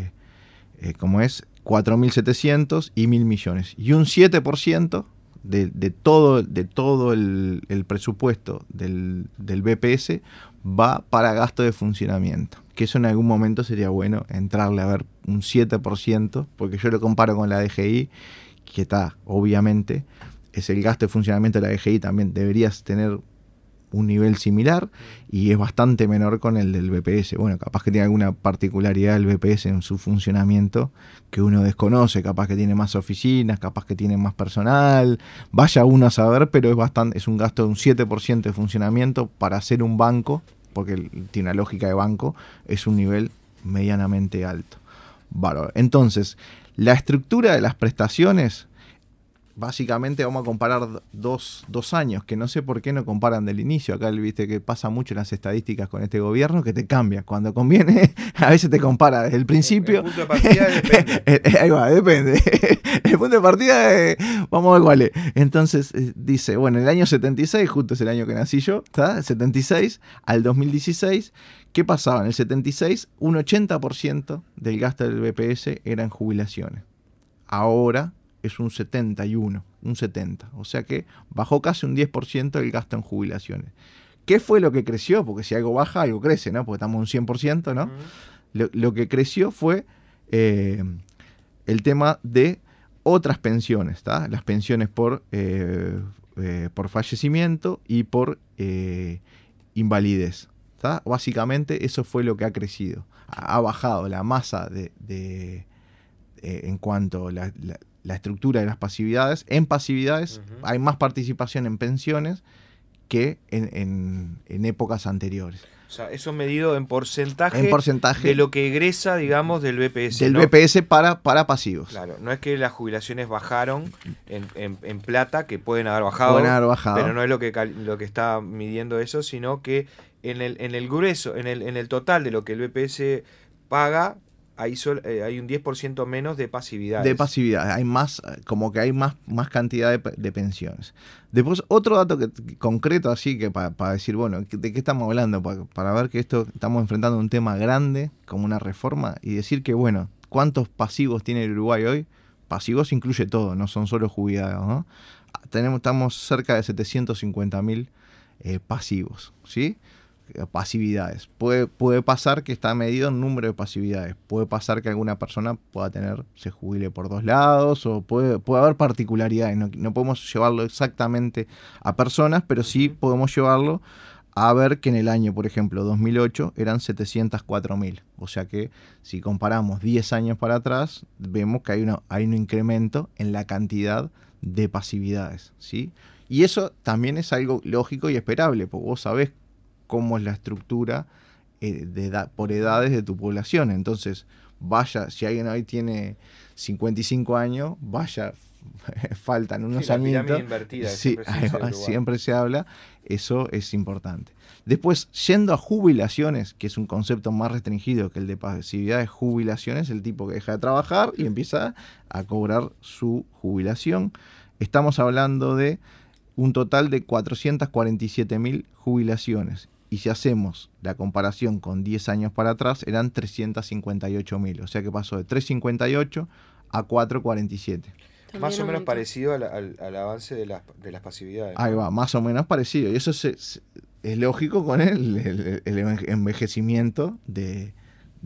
como es, 4.700 y 1.000 millones. Y un 7% de todo el presupuesto del BPS va para gasto de funcionamiento. Que eso en algún momento sería bueno entrarle a ver un 7%, porque yo lo comparo con la DGI, que está, obviamente, es el gasto de funcionamiento de la DGI, también deberías tener un nivel similar y es bastante menor con el del BPS. Bueno, capaz que tiene alguna particularidad el BPS en su funcionamiento que uno desconoce, capaz que tiene más oficinas, capaz que tiene más personal, vaya uno a saber, pero es un gasto de un 7% de funcionamiento para hacer un banco, porque tiene una lógica de banco, es un nivel medianamente alto. Bárbaro. Entonces, la estructura de las prestaciones, básicamente vamos a comparar dos años, que no sé por qué no comparan del inicio. Acá viste que pasa mucho en las estadísticas con este gobierno, que te cambia. Cuando conviene, a veces te compara desde el principio. El punto de partida depende. Ahí va, depende. El punto de partida, vamos a ver cuál es. Entonces, dice, bueno, el año 76, justo es el año que nací yo, ¿está? 76 al 2016, ¿qué pasaba? En el 76, un 80% del gasto del BPS era en jubilaciones. Ahora es un 71, un 70. O sea que bajó casi un 10% el gasto en jubilaciones. ¿Qué fue lo que creció? Porque si algo baja, algo crece, ¿no? Porque estamos en un 100%, ¿no? Lo que creció fue el tema de otras pensiones, ¿está? Las pensiones por fallecimiento y por invalidez, ¿está? Básicamente eso fue lo que ha crecido. Ha bajado la masa en cuanto a la estructura de las pasividades. En pasividades hay más participación en pensiones que en épocas anteriores. O sea, eso medido en porcentaje de lo que egresa, digamos, del BPS. Del ¿no? BPS para pasivos. Claro, no es que las jubilaciones bajaron en plata, que pueden haber bajado, pero no es lo que está midiendo eso, sino que en el grueso, en el total de lo que el BPS paga, hay un 10% menos de pasividades. De pasividad, hay más, como que hay más cantidad de pensiones. Después, otro dato concreto, así que para decir, bueno, ¿de qué estamos hablando? Para ver que estamos enfrentando un tema grande, como una reforma, y decir que, bueno, ¿cuántos pasivos tiene el Uruguay hoy? Pasivos incluye todo, no son solo jubilados, ¿no? Estamos cerca de 750.000 pasivos, ¿sí? Pasividades. Puede pasar que está medido en número de pasividades. Puede pasar que alguna persona se jubile por 2 lados, o puede haber particularidades. No podemos llevarlo exactamente a personas, pero sí podemos llevarlo a ver que en el año, por ejemplo, 2008 eran 704.000. O sea que si comparamos 10 años para atrás, vemos que hay un incremento en la cantidad de pasividades, ¿sí? Y eso también es algo lógico y esperable, porque vos sabés cómo es la estructura por edades de tu población. Entonces, si alguien hoy tiene 55 años, faltan unos añitos. Invertida, sí, siempre se habla, eso es importante. Después, yendo a jubilaciones, que es un concepto más restringido que el de pasividades, jubilaciones, el tipo que deja de trabajar y empieza a cobrar su jubilación. Estamos hablando de un total de 447.000 jubilaciones. Y si hacemos la comparación con 10 años para atrás, eran 358.000. O sea que pasó de 358 a 447. Más o menos parecido al avance de las pasividades, ¿no? Ahí va, más o menos parecido. Y eso es lógico con el envejecimiento de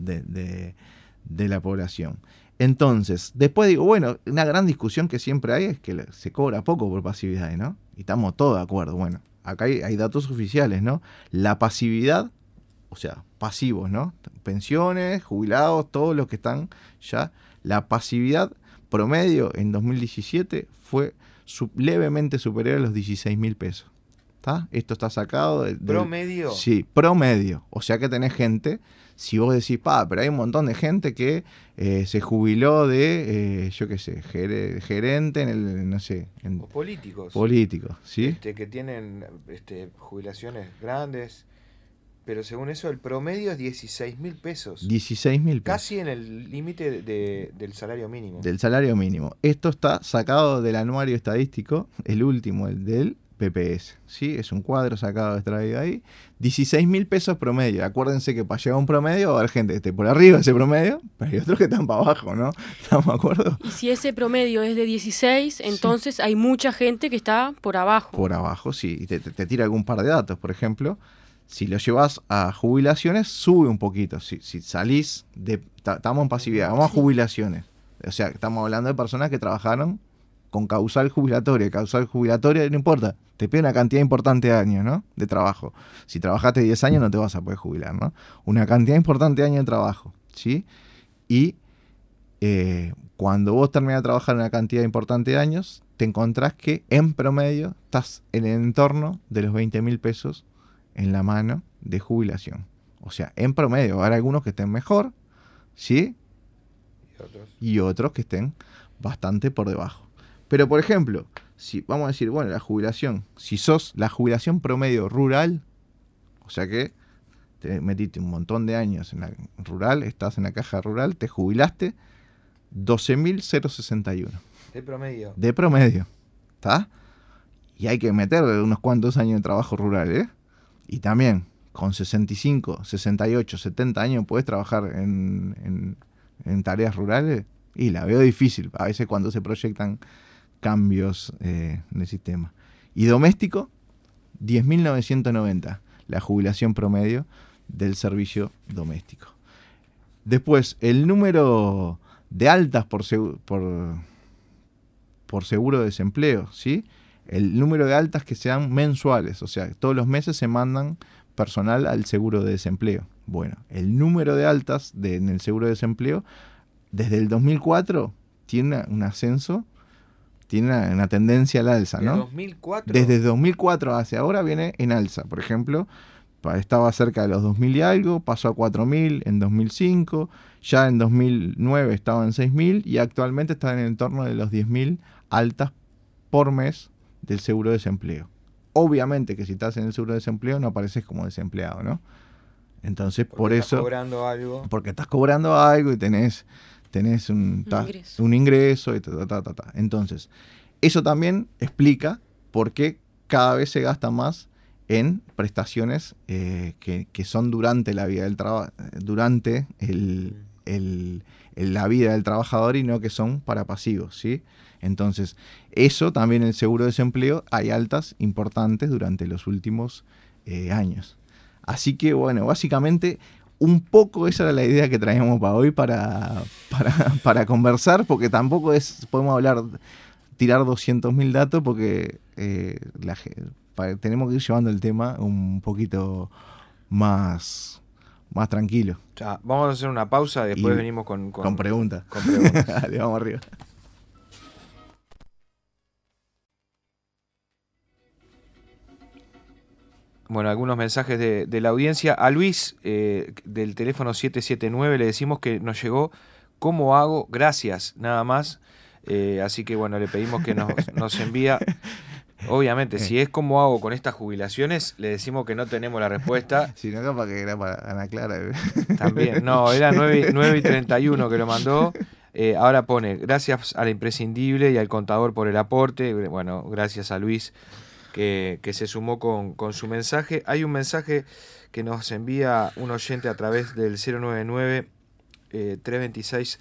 la población. Entonces, después digo, bueno, una gran discusión que siempre hay es que se cobra poco por pasividades, ¿no? Y estamos todos de acuerdo. Bueno, acá hay datos oficiales, ¿no? La pasividad, o sea, pasivos, ¿no? Pensiones, jubilados, todos los que están ya. La pasividad promedio en 2017 fue levemente superior a los 16.000 pesos. ¿Está? Esto está sacado ¿Promedio? Sí, promedio. O sea que tenés gente, si vos decís, pero hay un montón de gente que se jubiló de, yo qué sé, gerente en el, no sé. O políticos. Políticos, ¿sí? Que tienen jubilaciones grandes, pero según eso el promedio es 16.000 pesos. 16.000 pesos. Casi en el límite del salario mínimo. Del salario mínimo. Esto está sacado del anuario estadístico, el último, el del PPS, ¿sí? Es un cuadro sacado extraído ahí. 16.000 pesos promedio. Acuérdense que para llegar a un promedio va a haber gente que esté por arriba de ese promedio, pero hay otros que están para abajo, ¿no? ¿Estamos de acuerdo? Y si ese promedio es de 16, entonces sí, hay mucha gente que está por abajo. Por abajo, sí. Y te tira algún par de datos. Por ejemplo, si lo llevas a jubilaciones, sube un poquito. Si salís estamos en pasividad, vamos a jubilaciones. O sea, estamos hablando de personas que trabajaron con causal jubilatoria. Causal jubilatoria no importa, te pide una cantidad importante de años, ¿no? De trabajo. Si trabajaste 10 años no te vas a poder jubilar, ¿no? Una cantidad importante de años de trabajo, ¿sí? Y cuando vos terminás de trabajar una cantidad importante de años, te encontrás que en promedio estás en el entorno de los 20.000 pesos en la mano de jubilación. O sea, en promedio, habrá algunos que estén mejor, ¿sí? Y otros que estén bastante por debajo. Pero, por ejemplo, si vamos a decir, bueno, la jubilación, si sos la jubilación promedio rural, o sea que te metiste un montón de años en la rural, estás en la caja rural, te jubilaste, 12.061. De promedio. De promedio, ¿está? Y hay que meter unos cuantos años de trabajo rural, ¿eh? Y también, con 65, 68, 70 años puedes trabajar en tareas rurales, y la veo difícil, a veces cuando se proyectan cambios en el sistema. Y doméstico, 10.990, la jubilación promedio del servicio doméstico. Después, el número de altas por seguro de desempleo, ¿sí? El número de altas que sean mensuales, o sea, todos los meses se mandan personal al seguro de desempleo. Bueno, el número de altas en el seguro de desempleo, desde el 2004, tiene un ascenso, tiene una tendencia al alza, ¿no? ¿De 2004? Desde 2004 hacia ahora viene en alza. Por ejemplo, estaba cerca de los 2.000 y algo, pasó a 4.000 en 2005, ya en 2009 estaba en 6.000 y actualmente está en el entorno de los 10.000 altas por mes del seguro de desempleo. Obviamente que si estás en el seguro de desempleo no apareces como desempleado, ¿no? Entonces, por eso... Estás cobrando algo. Porque estás cobrando algo y tenés un ingreso y ta. Entonces, eso también explica por qué cada vez se gasta más en prestaciones que son durante la vida del trabajo, durante la vida del trabajador y no que son para pasivos, ¿sí? Entonces, eso también en el seguro de desempleo hay altas importantes durante los últimos años. Así que, bueno, básicamente un poco esa era la idea que traíamos para hoy para conversar, porque tampoco podemos tirar 200.000 datos, porque tenemos que ir llevando el tema un poquito más tranquilo. Ya, vamos a hacer una pausa, después venimos con preguntas. Con preguntas. Dale, vamos arriba. Bueno, algunos mensajes de la audiencia. A Luis, del teléfono 779, le decimos que nos llegó ¿cómo hago? Gracias, nada más. Así que bueno, le pedimos que nos envía. Obviamente, si es ¿cómo hago con estas jubilaciones? Le decimos que no tenemos la respuesta. Si no, capaz que era para Ana Clara. También, no, era 9:31 que lo mandó. Ahora pone, gracias a la imprescindible y al contador por el aporte. Bueno, gracias a Luis que se sumó con su mensaje. Hay un mensaje que nos envía un oyente a través del 099 326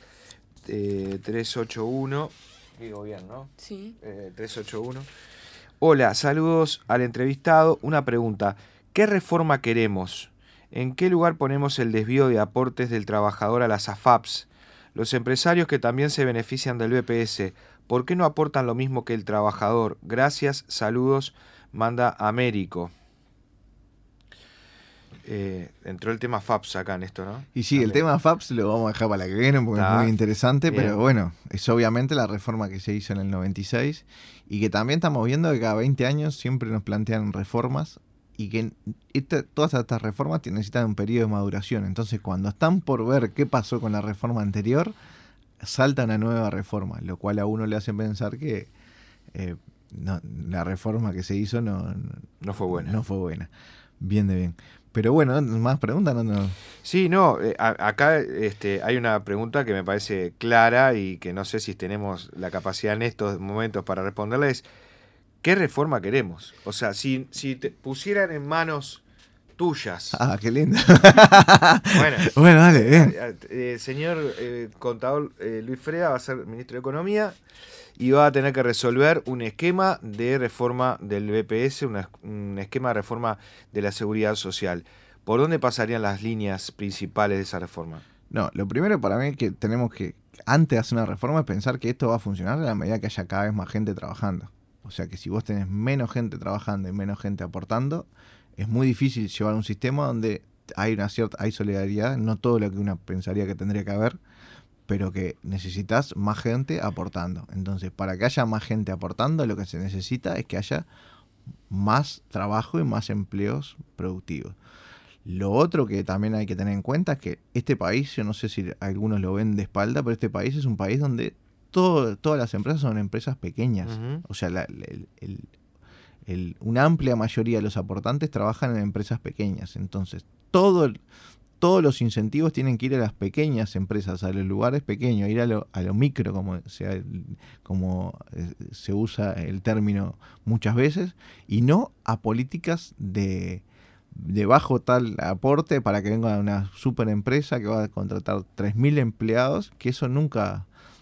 381. Digo bien, ¿no? Sí. 381. Hola, saludos al entrevistado. Una pregunta. ¿Qué reforma queremos? ¿En qué lugar ponemos el desvío de aportes del trabajador a las AFAPs? Los empresarios que también se benefician del BPS, ¿por qué no aportan lo mismo que el trabajador? Gracias, saludos, manda Américo. Entró el tema FAPS acá en esto, ¿no? Y sí, también. El tema FAPS lo vamos a dejar para la que viene porque es muy interesante, bien. Pero bueno, es obviamente la reforma que se hizo en el 96 y que también estamos viendo que cada 20 años siempre nos plantean reformas y que todas estas reformas necesitan un periodo de maduración. Entonces, cuando están por ver qué pasó con la reforma anterior, salta una nueva reforma, lo cual a uno le hace pensar que la reforma que se hizo no fue buena. No fue buena. Bien de bien. Pero bueno, ¿más preguntas? No. Sí, no, acá hay una pregunta que me parece clara y que no sé si tenemos la capacidad en estos momentos para responderla, es ¿qué reforma queremos? O sea, si te pusieran en manos tuyas. Ah, qué lindo. Bueno, dale, bien. Señor contador Luis Freda va a ser ministro de Economía y va a tener que resolver un esquema de reforma del BPS, un esquema de reforma de la seguridad social. ¿Por dónde pasarían las líneas principales de esa reforma? No, lo primero para mí es que tenemos que, antes de hacer una reforma, es pensar que esto va a funcionar a la medida que haya cada vez más gente trabajando. O sea que si vos tenés menos gente trabajando y menos gente aportando, es muy difícil llevar un sistema donde hay solidaridad, no todo lo que uno pensaría que tendría que haber, pero que necesitas más gente aportando. Entonces, para que haya más gente aportando, lo que se necesita es que haya más trabajo y más empleos productivos. Lo otro que también hay que tener en cuenta es que este país, yo no sé si algunos lo ven de espalda, pero este país es un país donde todas las empresas son empresas pequeñas. Uh-huh. O sea, una amplia mayoría de los aportantes trabajan en empresas pequeñas. Entonces, todos los incentivos tienen que ir a las pequeñas empresas, a los lugares pequeños, ir a lo micro, como se usa el término muchas veces, y no a políticas de bajo tal aporte para que venga una super empresa que va a contratar 3.000 empleados, que eso nunca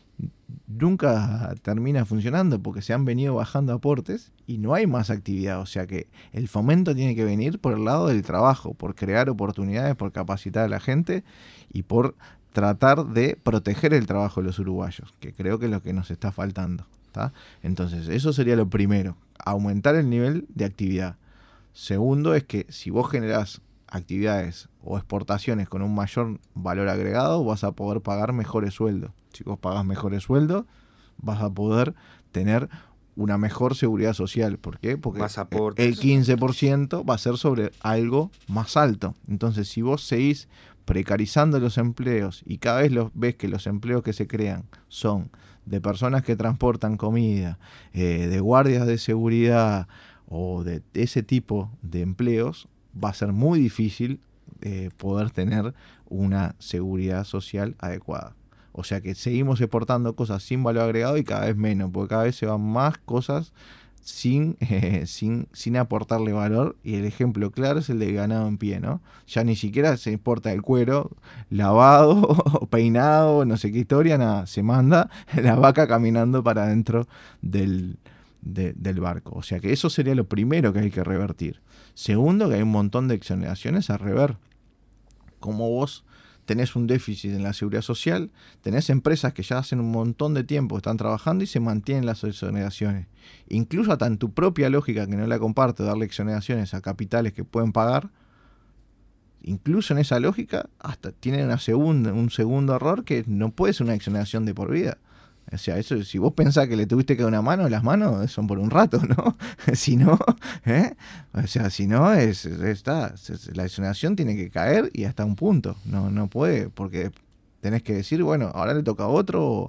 termina funcionando porque se han venido bajando aportes y no hay más actividad. O sea que el fomento tiene que venir por el lado del trabajo, por crear oportunidades, por capacitar a la gente y por tratar de proteger el trabajo de los uruguayos, que creo que es lo que nos está faltando, ¿tá? Entonces eso sería lo primero, aumentar el nivel de actividad. Segundo es que si vos generás actividades o exportaciones con un mayor valor agregado, vas a poder pagar mejores sueldos. Si vos pagás mejores sueldos, vas a poder tener una mejor seguridad social. ¿Por qué? Porque más aportes. El 15% va a ser sobre algo más alto. Entonces, si vos seguís precarizando los empleos y cada vez ves que los empleos que se crean son de personas que transportan comida, de guardias de seguridad o de ese tipo de empleos, va a ser muy difícil poder tener una seguridad social adecuada. O sea que seguimos exportando cosas sin valor agregado y cada vez menos, porque cada vez se van más cosas sin aportarle valor, y el ejemplo claro es el de ganado en pie, ¿no? Ya ni siquiera se importa el cuero lavado, peinado, no sé qué historia, nada, se manda la vaca caminando para adentro del barco. O sea que eso sería lo primero que hay que revertir. Segundo, que hay un montón de exoneraciones a rever. Como vos tenés un déficit en la seguridad social, tenés empresas que ya hacen un montón de tiempo, están trabajando y se mantienen las exoneraciones. Incluso hasta en tu propia lógica, que no la comparto, darle exoneraciones a capitales que pueden pagar, incluso en esa lógica, hasta tienen un segundo error, que no puede ser una exoneración de por vida. O sea, eso, si vos pensás que le tuviste que dar una mano, las manos son por un rato, ¿no? Si no, o sea, si no, la exoneración tiene que caer y hasta un punto. No puede, porque tenés que decir, bueno, ahora le toca a otro,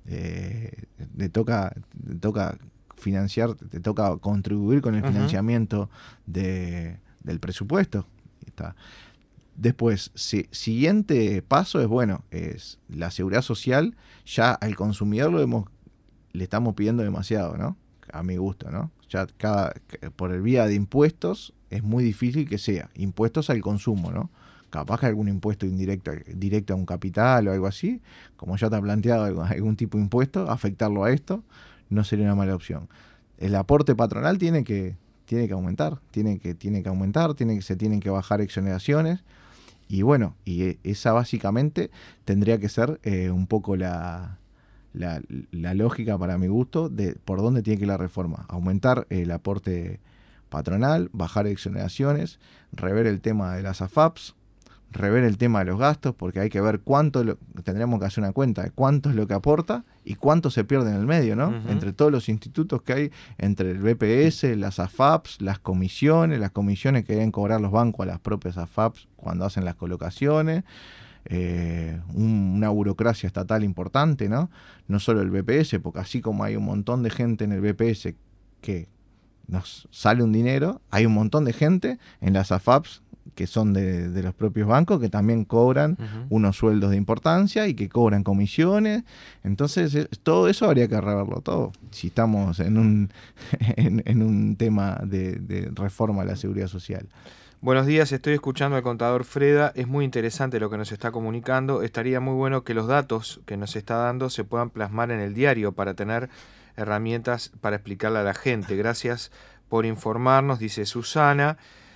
le toca financiar, te toca contribuir con el financiamiento del presupuesto. Está. Después, siguiente paso es la seguridad social. Ya al consumidor le estamos pidiendo demasiado, ¿no? A mi gusto, ¿no? Ya por el vía de impuestos es muy difícil que sea. Impuestos al consumo, ¿no? Capaz que algún impuesto directo a un capital o algo así, como ya te ha planteado algún tipo de impuesto, afectarlo a esto no sería una mala opción. El aporte patronal tiene que aumentar, se tienen que bajar exoneraciones. Y bueno, esa básicamente tendría que ser un poco la lógica, para mi gusto, de por dónde tiene que ir la reforma. Aumentar el aporte patronal, bajar exoneraciones, rever el tema de las AFAPs, rever el tema de los gastos, porque hay que ver tendríamos que hacer una cuenta de cuánto es lo que aporta y cuánto se pierde en el medio, ¿no? Entre todos los institutos que hay, entre el BPS, las AFAPs, las comisiones que deben cobrar los bancos a las propias AFAPs cuando hacen las colocaciones, una burocracia estatal importante, ¿no? No solo el BPS, porque así como hay un montón de gente en el BPS que nos sale un dinero, hay un montón de gente en las AFAPs que son de los propios bancos, que también cobran unos sueldos de importancia y que cobran comisiones. Entonces, todo eso habría que reverlo todo, si estamos en un tema de reforma a la seguridad social. Buenos días, estoy escuchando al contador Freda, es muy interesante lo que nos está comunicando. Estaría muy bueno que los datos que nos está dando se puedan plasmar en el diario para tener herramientas para explicarle a la gente. Gracias por informarnos, dice Susana.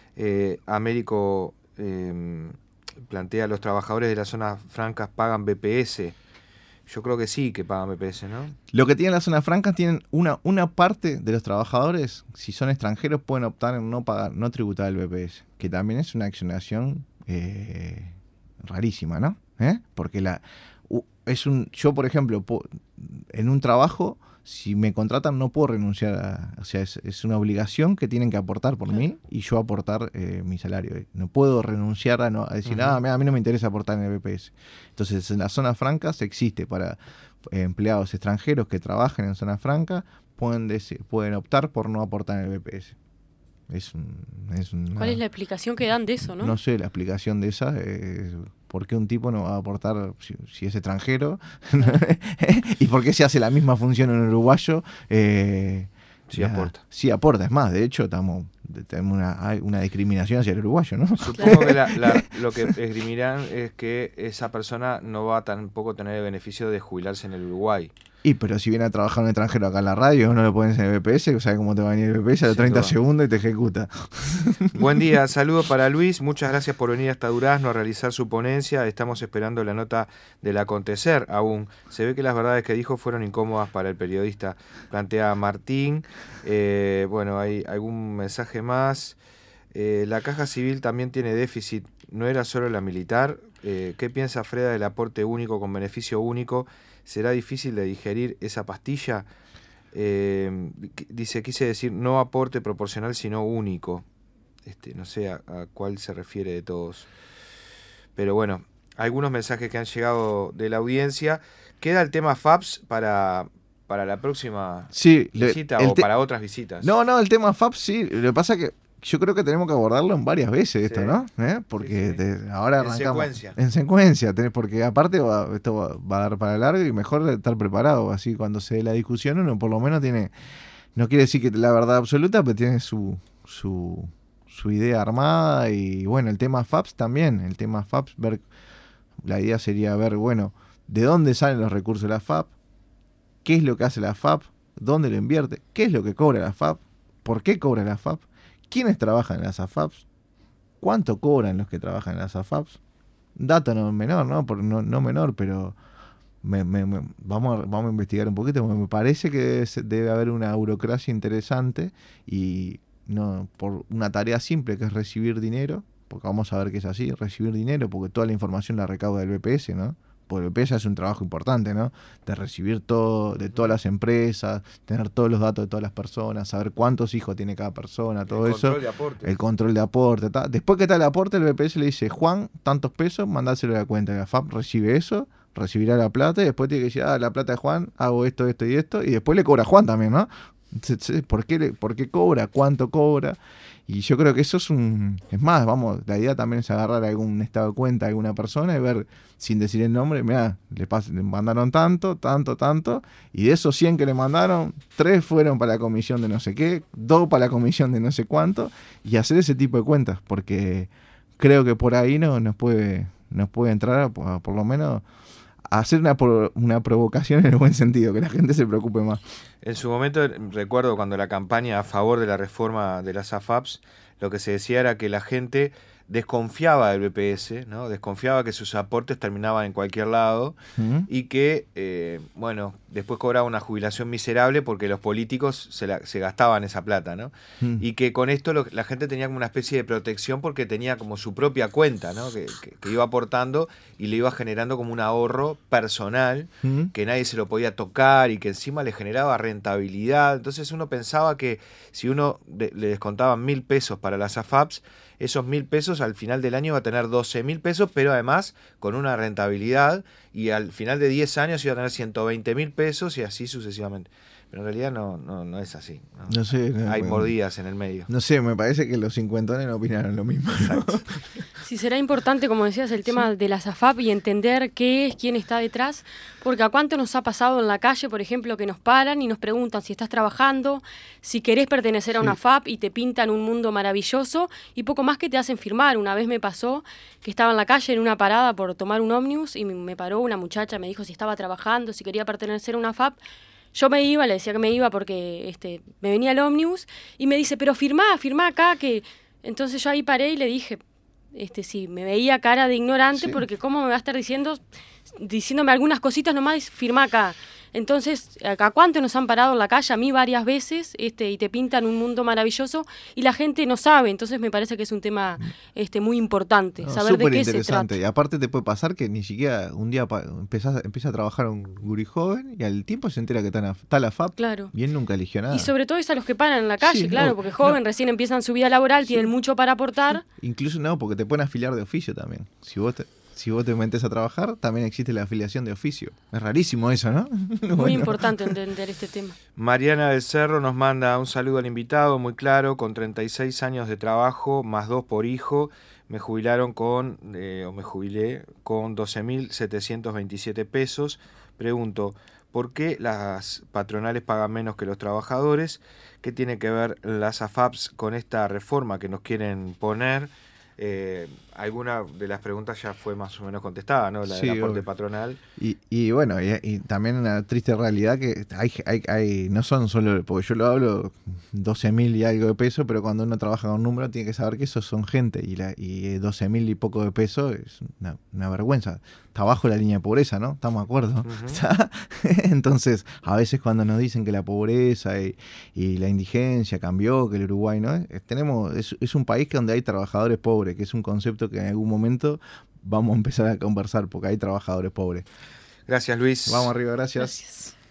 Américo plantea: los trabajadores de las zonas francas pagan BPS. Yo creo que sí que pagan BPS, ¿no? Lo que tienen las zonas francas, tienen una parte de los trabajadores, si son extranjeros, pueden optar en no tributar el BPS, que también es una exoneración rarísima, ¿no? Porque yo, por ejemplo, en un trabajo, si me contratan, no puedo renunciar o sea, es una obligación que tienen que aportar por mí y yo aportar mi salario. No puedo renunciar a decir, a mí no me interesa aportar en el BPS. Entonces, en las zonas francas existe para empleados extranjeros que trabajen en zonas francas, pueden optar por no aportar en el BPS. ¿Cuál es la explicación que dan de eso, no? No sé, la explicación de esa es por qué un tipo no va a aportar si es extranjero y por qué se hace la misma función en uruguayo. Sí aporta. Sí aporta, es más, de hecho tenemos una discriminación hacia el uruguayo, ¿no? Supongo que lo que esgrimirán es que esa persona no va a tampoco tener el beneficio de jubilarse en el Uruguay. Pero si viene a trabajar un extranjero acá en la radio, no lo pones en el BPS, ¿sabes cómo te va a venir el BPS? A los 30 segundos y te ejecuta. Buen día, saludos para Luis, muchas gracias por venir hasta Durazno a realizar su ponencia, estamos esperando la nota del acontecer aún. Se ve que las verdades que dijo fueron incómodas para el periodista, plantea Martín. Bueno, hay algún mensaje más. La Caja Civil también tiene déficit, no era solo la militar. ¿Qué piensa Freda del aporte único con beneficio único? ¿Será difícil de digerir esa pastilla? Dice, quise decir no aporte proporcional, sino único. No sé a cuál se refiere de todos. Pero bueno, algunos mensajes que han llegado de la audiencia. ¿Queda el tema FAPS para la próxima visita o para otras visitas? No, el tema FAPS sí. Lo que pasa es que yo creo que tenemos que abordarlo en varias veces esto, ¿no? Porque ahora arrancamos en secuencia, porque aparte esto va a dar para largo y mejor estar preparado. Así cuando se dé la discusión uno por lo menos tiene, no quiere decir que la verdad absoluta, pero tiene su idea armada. Y bueno, el tema FAPS también, la idea sería ver, bueno, de dónde salen los recursos de la FAP, qué es lo que hace la FAP, dónde lo invierte, qué es lo que cobra la FAP, por qué cobra la FAP, quiénes trabajan en las AFAPs, cuánto cobran los que trabajan en las AFAPs. Dato no menor, ¿no? No menor, pero vamos a investigar un poquito, porque me parece que debe haber una burocracia interesante y no por una tarea simple que es recibir dinero, porque vamos a ver que es así, recibir dinero, porque toda la información la recauda el BPS, ¿no? Porque el BPS hace un trabajo importante, ¿no? De recibir todo, de todas las empresas, tener todos los datos de todas las personas, saber cuántos hijos tiene cada persona, todo eso. El control de aporte. El control de aporte. Después que está el aporte, el BPS le dice, Juan, tantos pesos, mandáselo a la cuenta. La FAP recibe eso, recibirá la plata y después tiene que decir, la plata de Juan, hago esto y esto, y después le cobra a Juan también, ¿no? ¿Por qué cobra? ¿Cuánto cobra? Y yo creo que eso es más, la idea también es agarrar algún estado de cuenta a alguna persona y ver, sin decir el nombre, mirá, le mandaron tanto, y de esos 100 que le mandaron, 3 fueron para la comisión de no sé qué, 2 para la comisión de no sé cuánto, y hacer ese tipo de cuentas, porque creo que por ahí nos puede entrar, por lo menos, a hacer una provocación en el buen sentido, que la gente se preocupe más. En su momento, recuerdo cuando la campaña a favor de la reforma de las AFAPs, lo que se decía era que la gente desconfiaba del BPS, ¿no? Desconfiaba que sus aportes terminaban en cualquier lado y que, después cobraba una jubilación miserable porque los políticos se gastaban esa plata, ¿no? Y que con esto la gente tenía como una especie de protección porque tenía como su propia cuenta, ¿no? Que iba aportando y le iba generando como un ahorro personal que nadie se lo podía tocar y que encima le generaba rentabilidad. Entonces uno pensaba que si uno le descontaban 1.000 pesos para las AFAPs, esos 1.000 pesos al final del año va a tener 12.000 pesos, pero además con una rentabilidad, y al final de 10 años iba a tener 120.000 pesos y así sucesivamente. Pero en realidad no es así. No sé. Hay mordidas en el medio. No sé, me parece que los cincuentones no opinaron lo mismo, ¿no? Sí, será importante, como decías, el tema de las AFAP y entender qué es, quién está detrás, porque a cuánto nos ha pasado en la calle, por ejemplo, que nos paran y nos preguntan si estás trabajando, si querés pertenecer a una AFAP y te pintan un mundo maravilloso y poco más que te hacen firmar. Una vez me pasó que estaba en la calle en una parada por tomar un ómnibus y me paró una muchacha, me dijo si estaba trabajando, si quería pertenecer a una AFAP. Yo me iba, le decía que me iba porque me venía el ómnibus y me dice, pero firmá acá, que... Entonces yo ahí paré y le dije, sí, me veía cara de ignorante porque cómo me va a estar diciéndome algunas cositas nomás, firmá acá. Entonces, ¿a cuánto nos han parado en la calle? A mí varias veces, y te pintan un mundo maravilloso y la gente no sabe. Entonces me parece que es un tema muy importante, saber de qué se trata. Y aparte te puede pasar que ni siquiera un día empieza a trabajar un gurí joven y al tiempo se entera que está la FAP, claro. Y él nunca eligió nada. Y sobre todo es a los que paran en la calle, claro, porque joven recién empiezan su vida laboral, tienen mucho para aportar. Sí. Incluso porque te pueden afiliar de oficio también. Si vos te metes a trabajar, también existe la afiliación de oficio. Es rarísimo eso, ¿no? Muy importante entender este tema. Mariana del Cerro nos manda un saludo al invitado, muy claro, con 36 años de trabajo, más 2 por hijo. Me jubilé con 12.727 pesos. Pregunto, ¿por qué las patronales pagan menos que los trabajadores? ¿Qué tiene que ver las AFAPs con esta reforma que nos quieren poner? Alguna de las preguntas ya fue más o menos contestada, ¿no? La del aporte patronal. Y bueno, y también una triste realidad que hay no son solo, porque yo lo hablo 12.000 y algo de pesos, pero cuando uno trabaja con un número tiene que saber que esos son gente y 12.000 y poco de pesos es una vergüenza. Está bajo la línea de pobreza, ¿no? Estamos de acuerdo. Entonces, a veces cuando nos dicen que la pobreza y la indigencia cambió, que el Uruguay no es un país donde hay trabajadores pobres, que es un concepto que en algún momento vamos a empezar a conversar porque hay trabajadores pobres. Gracias, Luis. Vamos arriba, gracias.